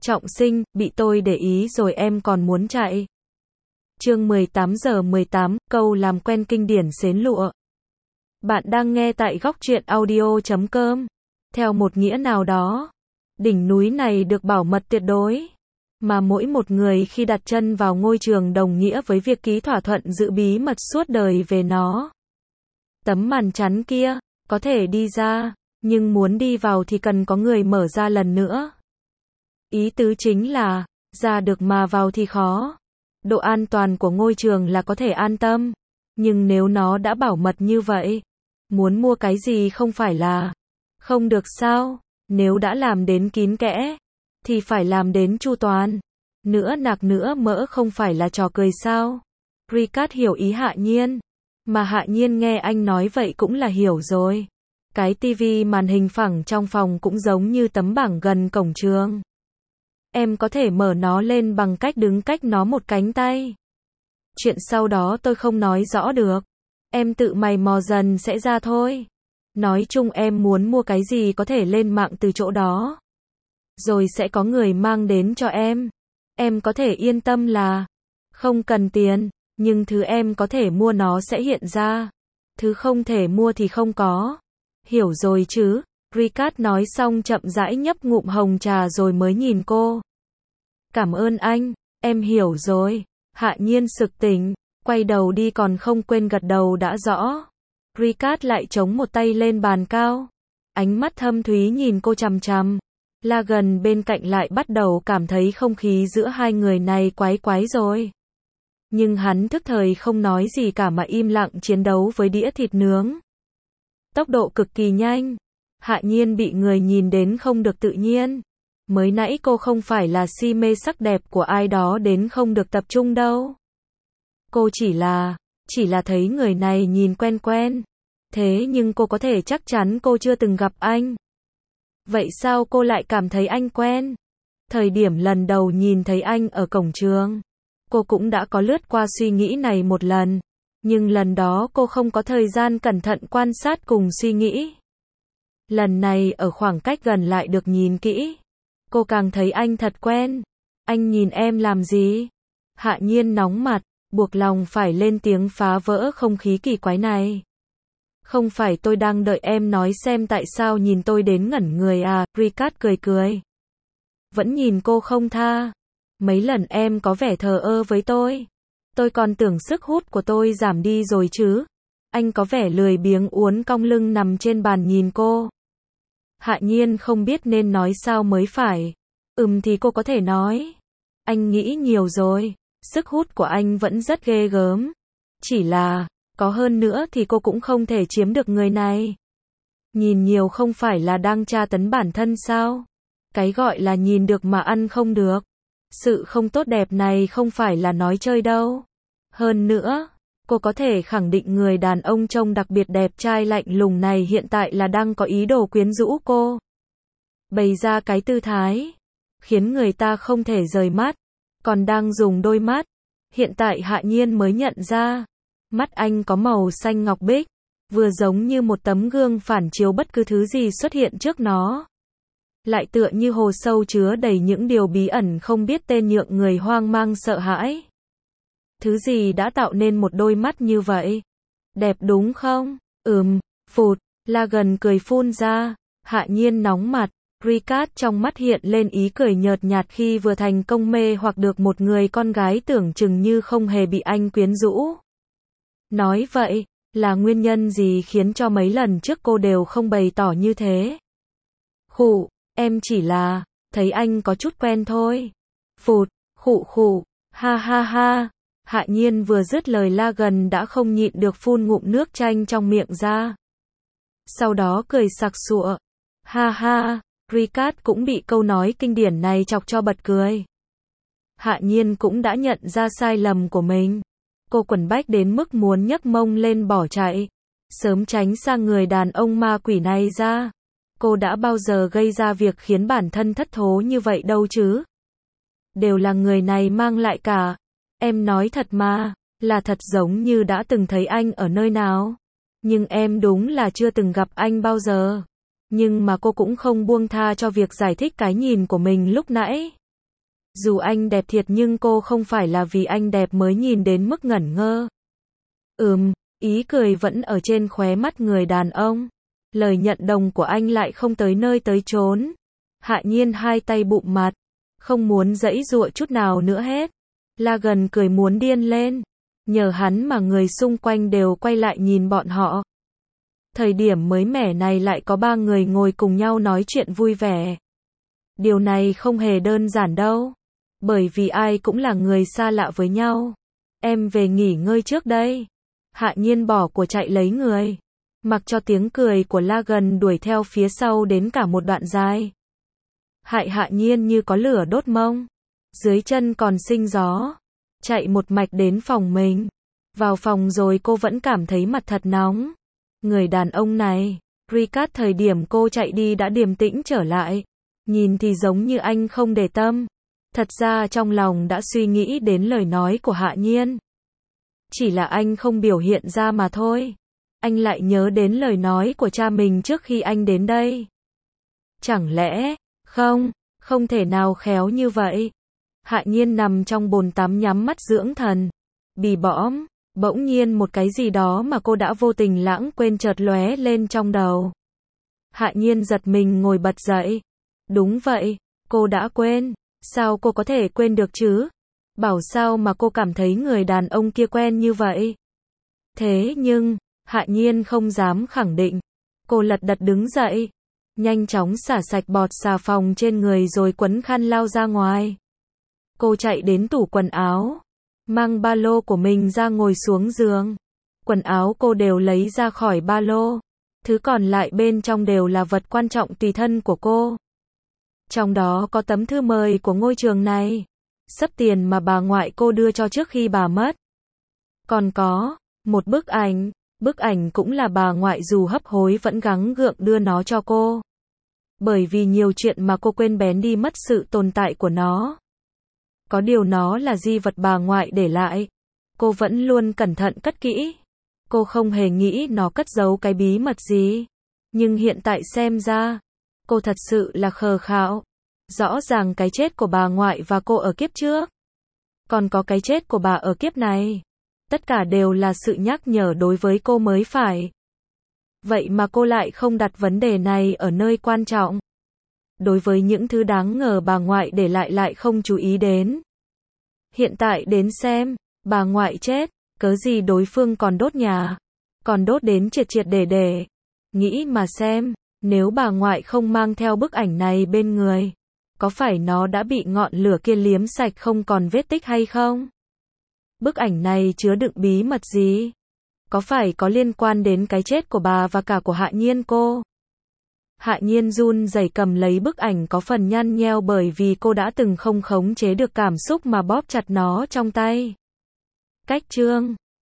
Trọng sinh, bị tôi để ý rồi em còn muốn chạy. Chương 18:18, câu làm quen kinh điển xến lụa. Bạn đang nghe tại góc truyện audio.com. Theo một nghĩa nào đó, đỉnh núi này được bảo mật tuyệt đối, mà mỗi một người khi đặt chân vào ngôi trường đồng nghĩa với việc ký thỏa thuận giữ bí mật suốt đời về nó. Tấm màn chắn kia, có thể đi ra, nhưng muốn đi vào thì cần có người mở ra lần nữa. Ý tứ chính là, ra được mà vào thì khó. Độ an toàn của ngôi trường là có thể an tâm, nhưng nếu nó đã bảo mật như vậy, muốn mua cái gì không phải là không được sao? Nếu đã làm đến kín kẽ, thì phải làm đến chu toàn. Nữa nạc nữa mỡ không phải là trò cười sao? Ricard hiểu ý Hạ Nhiên, mà Hạ Nhiên nghe anh nói vậy cũng là hiểu rồi. Cái tivi màn hình phẳng trong phòng cũng giống như tấm bảng gần cổng trường. Em có thể mở nó lên bằng cách đứng cách nó một cánh tay. Chuyện sau đó tôi không nói rõ được. Em tự mày mò dần sẽ ra thôi. Nói chung em muốn mua cái gì có thể lên mạng từ chỗ đó. Rồi sẽ có người mang đến cho em. Em có thể yên tâm là không cần tiền, nhưng thứ em có thể mua nó sẽ hiện ra. Thứ không thể mua thì không có. Hiểu rồi chứ? Ricard nói xong chậm rãi nhấp ngụm hồng trà rồi mới nhìn cô. Cảm ơn anh, em hiểu rồi. Hạ Nhiên sực tỉnh, quay đầu đi còn không quên gật đầu đã rõ. Ricard lại chống một tay lên bàn cao. Ánh mắt thâm thúy nhìn cô chằm chằm. Lagan bên cạnh lại bắt đầu cảm thấy không khí giữa hai người này quái quái rồi. Nhưng hắn thức thời không nói gì cả mà im lặng chiến đấu với đĩa thịt nướng. Tốc độ cực kỳ nhanh. Hạ Nhiên bị người nhìn đến không được tự nhiên. Mới nãy cô không phải là si mê sắc đẹp của ai đó đến không được tập trung đâu. Cô chỉ là thấy người này nhìn quen quen. Thế nhưng cô có thể chắc chắn cô chưa từng gặp anh. Vậy sao cô lại cảm thấy anh quen? Thời điểm lần đầu nhìn thấy anh ở cổng trường, cô cũng đã có lướt qua suy nghĩ này một lần. Nhưng lần đó cô không có thời gian cẩn thận quan sát cùng suy nghĩ. Lần này ở khoảng cách gần lại được nhìn kỹ. Cô càng thấy anh thật quen. Anh nhìn em làm gì? Hạ Nhiên nóng mặt, buộc lòng phải lên tiếng phá vỡ không khí kỳ quái này. Không phải tôi đang đợi em nói xem tại sao nhìn tôi đến ngẩn người à? Ricard cười cười. Vẫn nhìn cô không tha. Mấy lần em có vẻ thờ ơ với tôi. Tôi còn tưởng sức hút của tôi giảm đi rồi chứ. Anh có vẻ lười biếng uốn cong lưng nằm trên bàn nhìn cô. Hạ Nhiên không biết nên nói sao mới phải. Thì cô có thể nói. Anh nghĩ nhiều rồi. Sức hút của anh vẫn rất ghê gớm. Chỉ là, có hơn nữa thì cô cũng không thể chiếm được người này. Nhìn nhiều không phải là đang tra tấn bản thân sao? Cái gọi là nhìn được mà ăn không được. Sự không tốt đẹp này không phải là nói chơi đâu. Hơn nữa, cô có thể khẳng định người đàn ông trông đặc biệt đẹp trai lạnh lùng này hiện tại là đang có ý đồ quyến rũ cô. Bày ra cái tư thái, khiến người ta không thể rời mắt, còn đang dùng đôi mắt. Hiện tại Hạ Nhiên mới nhận ra, mắt anh có màu xanh ngọc bích, vừa giống như một tấm gương phản chiếu bất cứ thứ gì xuất hiện trước nó. Lại tựa như hồ sâu chứa đầy những điều bí ẩn không biết tên nhượng người hoang mang sợ hãi. Thứ gì đã tạo nên một đôi mắt như vậy? Đẹp đúng không? Phụt, Lagan cười phun ra. Hạ Nhiên nóng mặt. Ricard trong mắt hiện lên ý cười nhợt nhạt khi vừa thành công mê hoặc được một người con gái tưởng chừng như không hề bị anh quyến rũ. Nói vậy, là nguyên nhân gì khiến cho mấy lần trước cô đều không bày tỏ như thế? Khụ, em chỉ là thấy anh có chút quen thôi. Phụt, khụ, ha ha ha. Hạ Nhiên vừa dứt lời Lagan đã không nhịn được phun ngụm nước chanh trong miệng ra. Sau đó cười sặc sụa. Ha ha, Ricard cũng bị câu nói kinh điển này chọc cho bật cười. Hạ Nhiên cũng đã nhận ra sai lầm của mình. Cô quẩn bách đến mức muốn nhấc mông lên bỏ chạy. Sớm tránh sang người đàn ông ma quỷ này ra. Cô đã bao giờ gây ra việc khiến bản thân thất thố như vậy đâu chứ? Đều là người này mang lại cả. Em nói thật mà, là thật giống như đã từng thấy anh ở nơi nào. Nhưng em đúng là chưa từng gặp anh bao giờ. Nhưng mà cô cũng không buông tha cho việc giải thích cái nhìn của mình lúc nãy. Dù anh đẹp thiệt nhưng cô không phải là vì anh đẹp mới nhìn đến mức ngẩn ngơ. Ý cười vẫn ở trên khóe mắt người đàn ông. Lời nhận đồng của anh lại không tới nơi tới chốn. Hạ Nhiên hai tay bụm mặt, không muốn giãy giụa chút nào nữa hết. Logan cười muốn điên lên. Nhờ hắn mà người xung quanh đều quay lại nhìn bọn họ. Thời điểm mới mẻ này lại có 3 người ngồi cùng nhau nói chuyện vui vẻ. Điều này không hề đơn giản đâu. Bởi vì ai cũng là người xa lạ với nhau. Em về nghỉ ngơi trước đây. Hạ Nhiên bỏ của chạy lấy người. Mặc cho tiếng cười của Logan đuổi theo phía sau đến cả một đoạn dài. Hạ Nhiên như có lửa đốt mông. Dưới chân còn sinh gió. Chạy một mạch đến phòng mình. Vào phòng rồi cô vẫn cảm thấy mặt thật nóng. Người đàn ông này, Ricard thời điểm cô chạy đi đã điềm tĩnh trở lại. Nhìn thì giống như anh không để tâm. Thật ra trong lòng đã suy nghĩ đến lời nói của Hạ Nhiên. Chỉ là anh không biểu hiện ra mà thôi. Anh lại nhớ đến lời nói của cha mình trước khi anh đến đây. Chẳng lẽ, không thể nào khéo như vậy. Hạ Nhiên nằm trong bồn tắm nhắm mắt dưỡng thần. Bì bõm, bỗng nhiên một cái gì đó mà cô đã vô tình lãng quên chợt lóe lên trong đầu. Hạ Nhiên giật mình ngồi bật dậy. Đúng vậy, cô đã quên. Sao cô có thể quên được chứ? Bảo sao mà cô cảm thấy người đàn ông kia quen như vậy? Thế nhưng, Hạ Nhiên không dám khẳng định. Cô lật đật đứng dậy. Nhanh chóng xả sạch bọt xà phòng trên người rồi quấn khăn lao ra ngoài. Cô chạy đến tủ quần áo. Mang ba lô của mình ra ngồi xuống giường. Quần áo cô đều lấy ra khỏi ba lô. Thứ còn lại bên trong đều là vật quan trọng tùy thân của cô. Trong đó có tấm thư mời của ngôi trường này. Sấp tiền mà bà ngoại cô đưa cho trước khi bà mất. Còn có một bức ảnh cũng là bà ngoại dù hấp hối vẫn gắng gượng đưa nó cho cô. Bởi vì nhiều chuyện mà cô quên bén đi mất sự tồn tại của nó. Có điều nó là di vật bà ngoại để lại. Cô vẫn luôn cẩn thận cất kỹ. Cô không hề nghĩ nó cất giấu cái bí mật gì. Nhưng hiện tại xem ra, cô thật sự là khờ khạo. Rõ ràng cái chết của bà ngoại và cô ở kiếp trước. Còn có cái chết của bà ở kiếp này. Tất cả đều là sự nhắc nhở đối với cô mới phải. Vậy mà cô lại không đặt vấn đề này ở nơi quan trọng. Đối với những thứ đáng ngờ bà ngoại để lại không chú ý đến. Hiện tại đến xem, bà ngoại chết, cớ gì đối phương còn đốt nhà. Còn đốt đến triệt để. Nghĩ mà xem, nếu bà ngoại không mang theo bức ảnh này bên người. Có phải nó đã bị ngọn lửa kia liếm sạch không còn vết tích hay không? Bức ảnh này chứa đựng bí mật gì? Có phải có liên quan đến cái chết của bà và cả của Hạ Nhiên cô? Hạ Nhiên run rẩy cầm lấy bức ảnh có phần nhăn nheo bởi vì cô đã từng không khống chế được cảm xúc mà bóp chặt nó trong tay. Cách chương